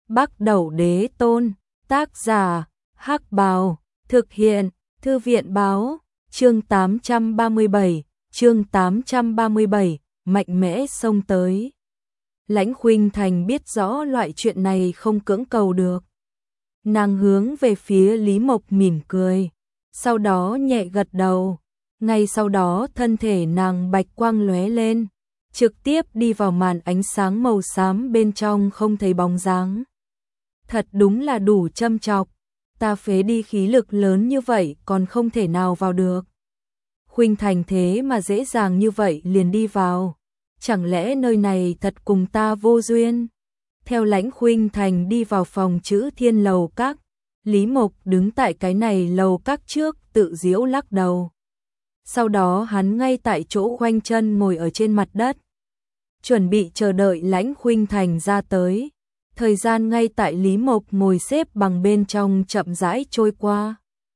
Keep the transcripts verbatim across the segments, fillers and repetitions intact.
Bắc Đẩu Đế Tôn, tác giả, Hắc Bào, thực hiện, Thư viện báo, chương tám trăm ba mươi bảy, chương tám trăm ba mươi bảy, mạnh mẽ xông tới. Lãnh Khuynh Thành biết rõ loại chuyện này không cưỡng cầu được. Nàng hướng về phía Lý Mộc mỉm cười, sau đó nhẹ gật đầu, ngay sau đó thân thể nàng bạch quang lóe lên, trực tiếp đi vào màn ánh sáng màu xám bên trong không thấy bóng dáng. Thật đúng là đủ châm chọc, ta phế đi khí lực lớn như vậy còn không thể nào vào được. Khuynh Thành thế mà dễ dàng như vậy liền đi vào, chẳng lẽ nơi này thật cùng ta vô duyên? Theo Lãnh Khuynh Thành đi vào phòng Chữ Thiên lầu các, Lý Mộc đứng tại cái này lầu các trước tự giễu lắc đầu. Sau đó hắn ngay tại chỗ khoanh chân ngồi ở trên mặt đất, chuẩn bị chờ đợi Lãnh Khuynh Thành ra tới. Thời gian ngay tại Lý Mộc ngồi xếp bằng bên trong chậm rãi trôi qua.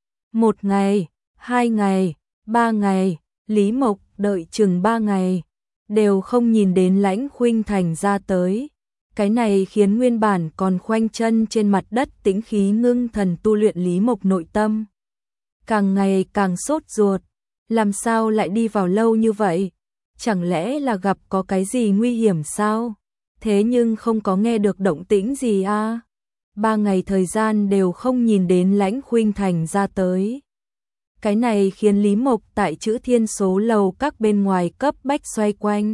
Một ngày, hai ngày, ba ngày, Lý Mộc đợi chừng ba ngày, đều không nhìn đến Lãnh Khuynh Thành ra tới. Cái này khiến nguyên bản còn khoanh chân trên mặt đất tĩnh khí ngưng thần tu luyện Lý Mộc nội tâm càng ngày càng sốt ruột. Làm sao lại đi vào lâu như vậy? Chẳng lẽ là gặp có cái gì nguy hiểm sao? Thế nhưng không có nghe được động tĩnh gì à? Ba ngày thời gian đều không nhìn đến Lãnh Khuynh Thành ra tới. Cái này khiến Lý Mộc tại Chữ Thiên số lầu các bên ngoài cấp bách xoay quanh.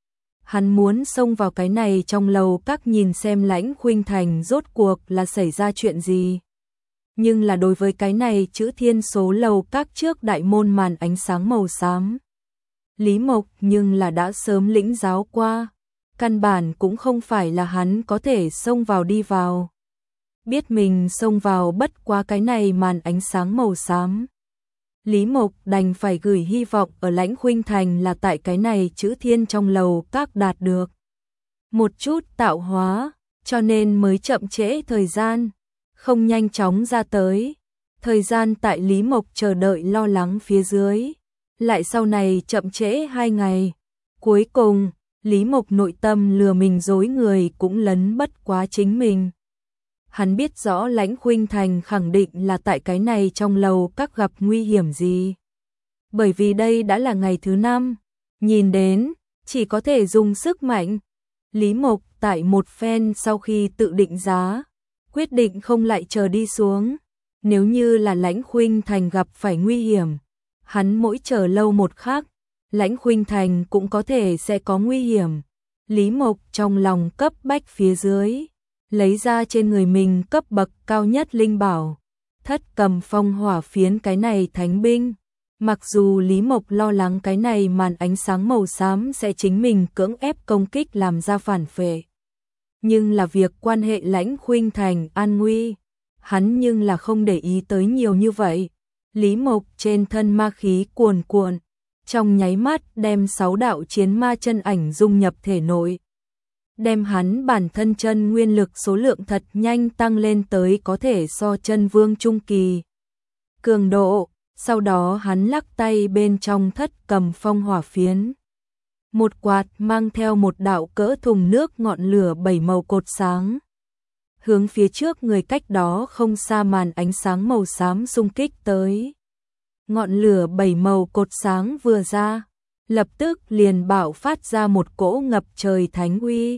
Hắn muốn xông vào cái này trong lầu các nhìn xem Lãnh Khuynh Thành rốt cuộc là xảy ra chuyện gì. Nhưng là đối với cái này Chữ Thiên số lầu các trước đại môn màn ánh sáng màu xám, Lý Mộc nhưng là đã sớm lĩnh giáo qua, căn bản cũng không phải là hắn có thể xông vào đi vào. Biết mình xông vào bất quá cái này màn ánh sáng màu xám, Lý Mộc đành phải gửi hy vọng ở Lãnh Khuynh Thành là tại cái này Chữ Thiên trong lầu các đạt được một chút tạo hóa, cho nên mới chậm trễ thời gian, không nhanh chóng ra tới. Thời gian tại Lý Mộc chờ đợi lo lắng phía dưới, lại sau này chậm trễ hai ngày. Cuối cùng, Lý Mộc nội tâm lừa mình dối người cũng lấn bất quá chính mình. Hắn biết rõ Lãnh Khuynh Thành khẳng định là tại cái này trong lầu các gặp nguy hiểm gì. Bởi vì đây đã là ngày thứ năm, nhìn đến, chỉ có thể dùng sức mạnh. Lý Mộc tại một phen sau khi tự định giá, quyết định không lại chờ đi xuống. Nếu như là Lãnh Khuynh Thành gặp phải nguy hiểm, hắn mỗi chờ lâu một khắc, Lãnh Khuynh Thành cũng có thể sẽ có nguy hiểm. Lý Mộc trong lòng cấp bách phía dưới, lấy ra trên người mình cấp bậc cao nhất linh bảo, Thất Cầm Phong Hỏa Phiến cái này thánh binh. Mặc dù Lý Mộc lo lắng cái này màn ánh sáng màu xám sẽ chính mình cưỡng ép công kích làm ra phản phệ, nhưng là việc quan hệ Lãnh Khuynh Thành an nguy, hắn nhưng là không để ý tới nhiều như vậy. Lý Mộc trên thân ma khí cuồn cuộn, trong nháy mắt đem sáu đạo chiến ma chân ảnh dung nhập thể nội, đem hắn bản thân chân nguyên lực số lượng thật nhanh tăng lên tới có thể so chân vương trung kỳ cường độ. Sau đó hắn lắc tay bên trong Thất Cầm Phong Hỏa Phiến, một quạt mang theo một đạo cỡ thùng nước ngọn lửa bảy màu cột sáng, hướng phía trước người cách đó không xa màn ánh sáng màu xám xung kích tới. Ngọn lửa bảy màu cột sáng vừa ra, lập tức liền bạo phát ra một cỗ ngập trời thánh uy.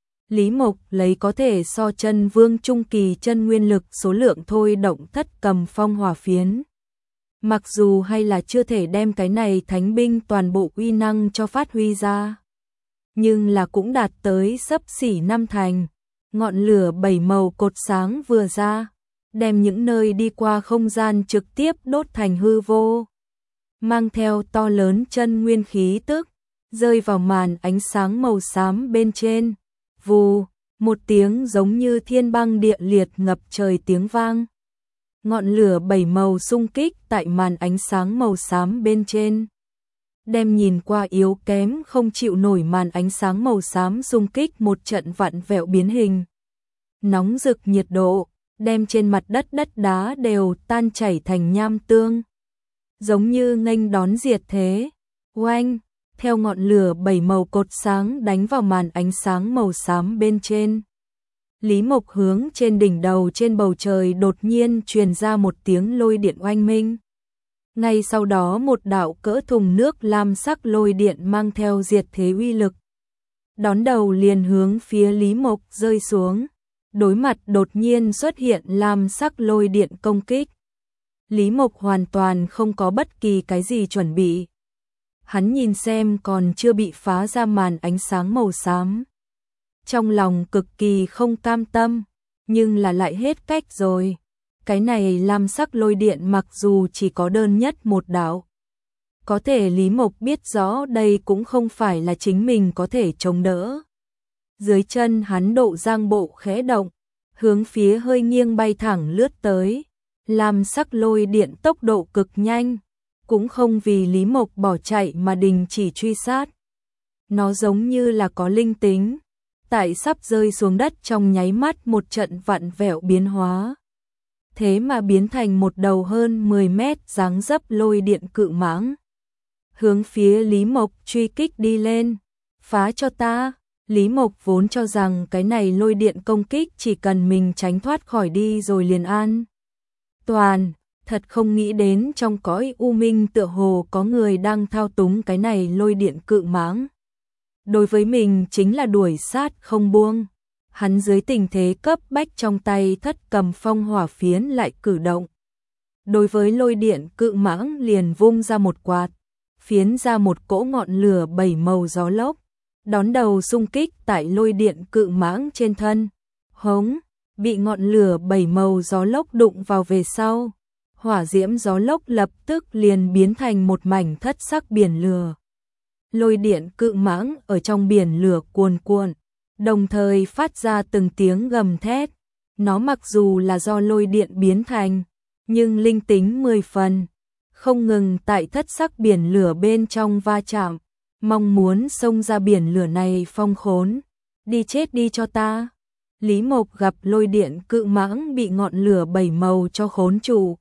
Lý Mộc lấy có thể so chân vương trung kỳ chân nguyên lực số lượng thôi động Thất Cầm Phong Hỏa Phiến. Mặc dù hay là chưa thể đem cái này thánh binh toàn bộ uy năng cho phát huy ra, nhưng là cũng đạt tới xấp xỉ năm thành. Ngọn lửa bảy màu cột sáng vừa ra, đem những nơi đi qua không gian trực tiếp đốt thành hư vô, mang theo to lớn chân nguyên khí tức, rơi vào màn ánh sáng màu xám bên trên. Vù, một tiếng giống như thiên băng địa liệt ngập trời tiếng vang. Ngọn lửa bảy màu xung kích tại màn ánh sáng màu xám bên trên, đem nhìn qua yếu kém không chịu nổi màn ánh sáng màu xám xung kích một trận vặn vẹo biến hình. Nóng rực nhiệt độ, đem trên mặt đất đất đá đều tan chảy thành nham tương, giống như nghênh đón diệt thế. Oanh, theo ngọn lửa bảy màu cột sáng đánh vào màn ánh sáng màu xám bên trên, Lý Mộc hướng trên đỉnh đầu trên bầu trời đột nhiên truyền ra một tiếng lôi điện oanh minh. Ngay sau đó một đạo cỡ thùng nước lam sắc lôi điện mang theo diệt thế uy lực. Đón đầu liền hướng phía Lý Mộc rơi xuống. Đối mặt đột nhiên xuất hiện lam sắc lôi điện công kích. Lý Mộc hoàn toàn không có bất kỳ cái gì chuẩn bị. Hắn nhìn xem còn chưa bị phá ra màn ánh sáng màu xám. Trong lòng cực kỳ không cam tâm, nhưng là lại hết cách rồi. Cái này lam sắc lôi điện mặc dù chỉ có đơn nhất một đạo. Có thể Lý Mộc biết rõ đây cũng không phải là chính mình có thể chống đỡ. Dưới chân hắn độ giang bộ khẽ động, hướng phía hơi nghiêng bay thẳng lướt tới. Lam sắc lôi điện tốc độ cực nhanh, cũng không vì Lý Mộc bỏ chạy mà đình chỉ truy sát. Nó giống như là có linh tính, tại sắp rơi xuống đất trong nháy mắt một trận vặn vẹo biến hóa. Thế mà biến thành một đầu hơn mười mét dáng dấp lôi điện cự mãng. Hướng phía Lý Mộc truy kích đi lên, phá cho ta. Lý Mộc vốn cho rằng cái này lôi điện công kích chỉ cần mình tránh thoát khỏi đi rồi liền an toàn, thật không nghĩ đến trong cõi u minh tựa hồ có người đang thao túng cái này lôi điện cự mãng. Đối với mình chính là đuổi sát không buông. Hắn dưới tình thế cấp bách trong tay thất cầm phong hỏa phiến lại cử động. Đối với lôi điện cự mãng liền vung ra một quạt, phiến ra một cỗ ngọn lửa bảy màu gió lốc, đón đầu xung kích tại lôi điện cự mãng trên thân. Hống, bị ngọn lửa bảy màu gió lốc đụng vào về sau. Hỏa diễm gió lốc lập tức liền biến thành một mảnh thất sắc biển lửa. Lôi điện cự mãng ở trong biển lửa cuồn cuộn, đồng thời phát ra từng tiếng gầm thét. Nó mặc dù là do lôi điện biến thành, nhưng linh tính mười phần, không ngừng tại thất sắc biển lửa bên trong va chạm, mong muốn xông ra biển lửa này phong khốn. Đi chết đi cho ta. Lý Mộc gặp lôi điện cự mãng bị ngọn lửa bảy màu cho khốn trụ.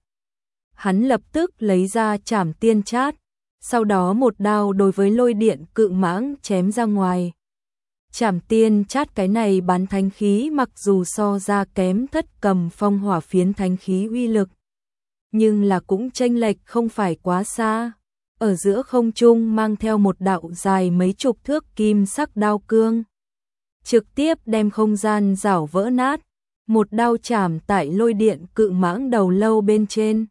Hắn lập tức lấy ra trảm tiên chát, sau đó một đao đối với lôi điện cự mãng chém ra ngoài. Trảm tiên chát cái này bán thánh khí mặc dù so ra kém thất cầm phong hỏa phiến thánh khí uy lực, nhưng là cũng chênh lệch không phải quá xa. Ở giữa không trung mang theo một đạo dài mấy chục thước kim sắc đao cương, trực tiếp đem không gian rảo vỡ nát, một đao chảm tại lôi điện cự mãng đầu lâu bên trên.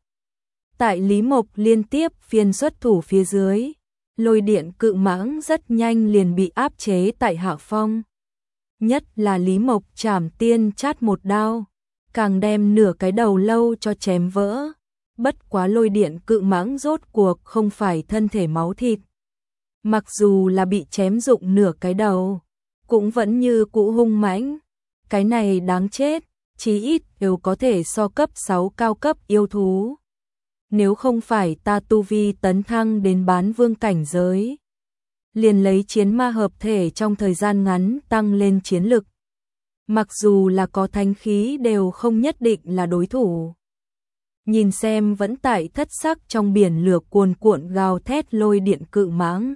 Tại Lý Mộc liên tiếp phiên xuất thủ phía dưới, lôi điện cự mãng rất nhanh liền bị áp chế tại hạ phong. Nhất là Lý Mộc trảm tiên chát một đao, càng đem nửa cái đầu lâu cho chém vỡ. Bất quá lôi điện cự mãng rốt cuộc không phải thân thể máu thịt. Mặc dù là bị chém rụng nửa cái đầu, cũng vẫn như cũ hung mãnh. Cái này đáng chết, chí ít đều có thể so cấp sáu cao cấp yêu thú. Nếu không phải ta tu vi tấn thăng đến bán vương cảnh giới, liền lấy chiến ma hợp thể trong thời gian ngắn tăng lên chiến lực. Mặc dù là có thánh khí đều không nhất định là đối thủ. Nhìn xem vẫn tại thất sắc trong biển lửa cuồn cuộn gào thét lôi điện cự mãng.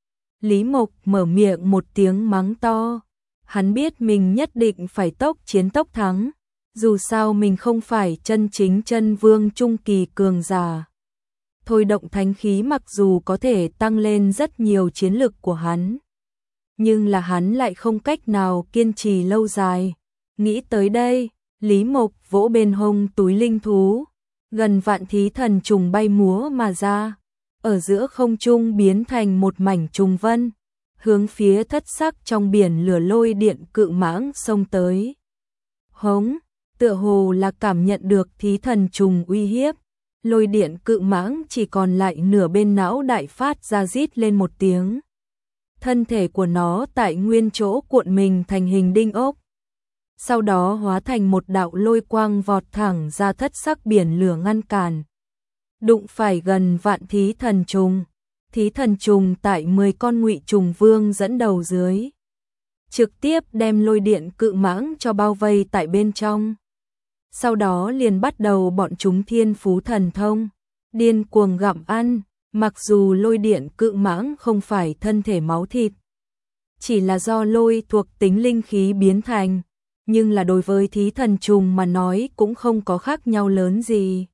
Lý Mộc mở miệng một tiếng mắng to. Hắn biết mình nhất định phải tốc chiến tốc thắng. Dù sao mình không phải chân chính chân vương trung kỳ cường giả. Thôi động thánh khí mặc dù có thể tăng lên rất nhiều chiến lực của hắn, nhưng là hắn lại không cách nào kiên trì lâu dài. Nghĩ tới đây, Lý Mộc vỗ bên hông túi linh thú, gần vạn thí thần trùng bay múa mà ra, ở giữa không trung biến thành một mảnh trùng vân, hướng phía thất sắc trong biển lửa lôi điện cự mãng xông tới. Hống, tựa hồ là cảm nhận được thí thần trùng uy hiếp, lôi điện cự mãng chỉ còn lại nửa bên não đại phát ra rít lên một tiếng. Thân thể của nó tại nguyên chỗ cuộn mình thành hình đinh ốc, sau đó hóa thành một đạo lôi quang vọt thẳng ra thất sắc biển lửa ngăn cản. Đụng phải gần vạn thí thần trùng, thí thần trùng tại mười con ngụy trùng vương dẫn đầu dưới, trực tiếp đem lôi điện cự mãng cho bao vây tại bên trong. Sau đó liền bắt đầu bọn chúng thiên phú thần thông, điên cuồng gặm ăn. Mặc dù lôi điện cự mãng không phải thân thể máu thịt, chỉ là do lôi thuộc tính linh khí biến thành, nhưng là đối với thí thần trùng mà nói cũng không có khác nhau lớn gì.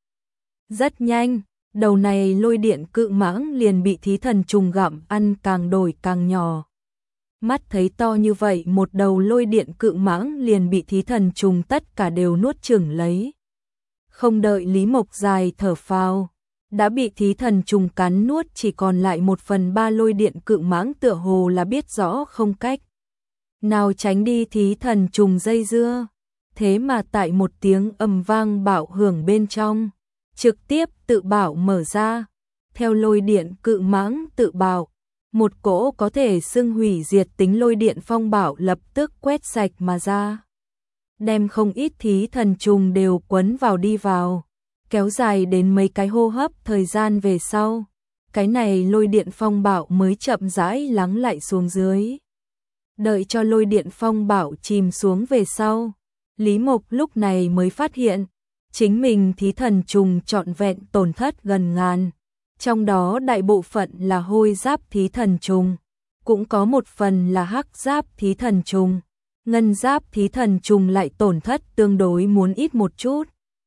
Rất nhanh, đầu này lôi điện cự mãng liền bị thí thần trùng gặm ăn càng đổi càng nhỏ. Mắt thấy to như vậy một đầu lôi điện cự mãng liền bị thí thần trùng tất cả đều nuốt chửng lấy. Không đợi Lý Mộc dài thở phào, đã bị thí thần trùng cắn nuốt chỉ còn lại một phần ba lôi điện cự mãng tựa hồ là biết rõ không cách nào tránh đi thí thần trùng dây dưa. Thế mà tại một tiếng ầm vang bạo hưởng bên trong, trực tiếp tự bảo mở ra. Theo lôi điện cự mãng tự bảo, một cỗ có thể xưng hủy diệt tính lôi điện phong bạo lập tức quét sạch mà ra. Đem không ít thí thần trùng đều quấn vào đi vào, kéo dài đến mấy cái hô hấp thời gian về sau. Cái này lôi điện phong bạo mới chậm rãi lắng lại xuống dưới. Đợi cho lôi điện phong bạo chìm xuống về sau, Lý Mộc lúc này mới phát hiện, chính mình thí thần trùng trọn vẹn tổn thất gần ngàn. Trong đó đại bộ phận là hôi giáp thí thần trùng, cũng có một phần là hắc giáp thí thần trùng. Ngân giáp thí thần trùng lại tổn thất tương đối muốn ít một chút.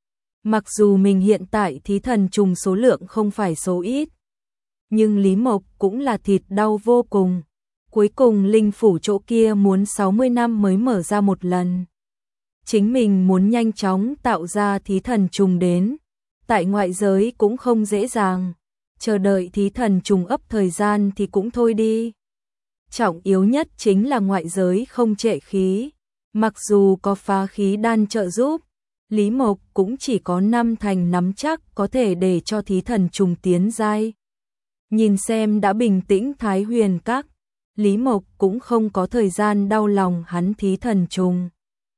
Mặc dù mình hiện tại thí thần trùng số lượng không phải số ít, nhưng Lý Mộc cũng là thịt đau vô cùng. Cuối cùng linh phủ chỗ kia muốn sáu mươi năm mới mở ra một lần. Chính mình muốn nhanh chóng tạo ra thí thần trùng đến, tại ngoại giới cũng không dễ dàng. Chờ đợi thí thần trùng ấp thời gian thì cũng thôi đi. Trọng yếu nhất chính là ngoại giới không trệ khí. Mặc dù có phá khí đan trợ giúp, Lý Mộc cũng chỉ có năm thành nắm chắc có thể để cho thí thần trùng tiến giai. Nhìn xem đã bình tĩnh Thái Huyền Các, Lý Mộc cũng không có thời gian đau lòng hắn thí thần trùng.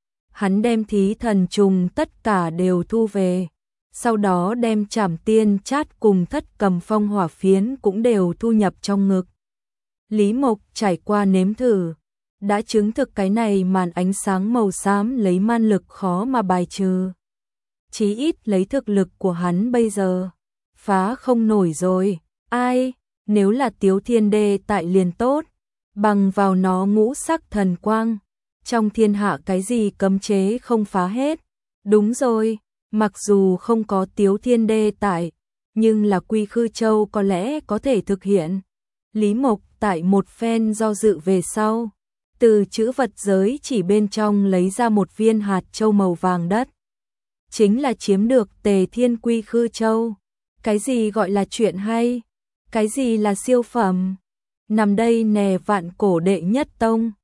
Hắn đem thí thần trùng tất cả đều thu về, sau đó đem Trảm Tiên Chát cùng Thất Cầm Phong hỏa phiến cũng đều thu nhập trong ngực. Lý Mộc trải qua nếm thử, đã chứng thực cái này màn ánh sáng màu xám lấy man lực khó mà bài trừ. Chí ít lấy thực lực của hắn bây giờ, phá không nổi rồi. Ai, nếu là Tiếu Thiên Đê tại liền tốt, bằng vào nó ngũ sắc thần quang, trong thiên hạ cái gì cấm chế không phá hết. Đúng rồi, mặc dù không có Tiếu Thiên Đê tại, nhưng là Quy Khư Châu có lẽ có thể thực hiện. Lý Mộc tại một phen do dự về sau, từ chữ vật giới chỉ bên trong lấy ra một viên hạt châu màu vàng đất. Chính là chiếm được Tề Thiên Quy Khư Châu. Cái gì gọi là chuyện hay? Cái gì là siêu phẩm? Nằm đây nè vạn cổ đệ nhất tông,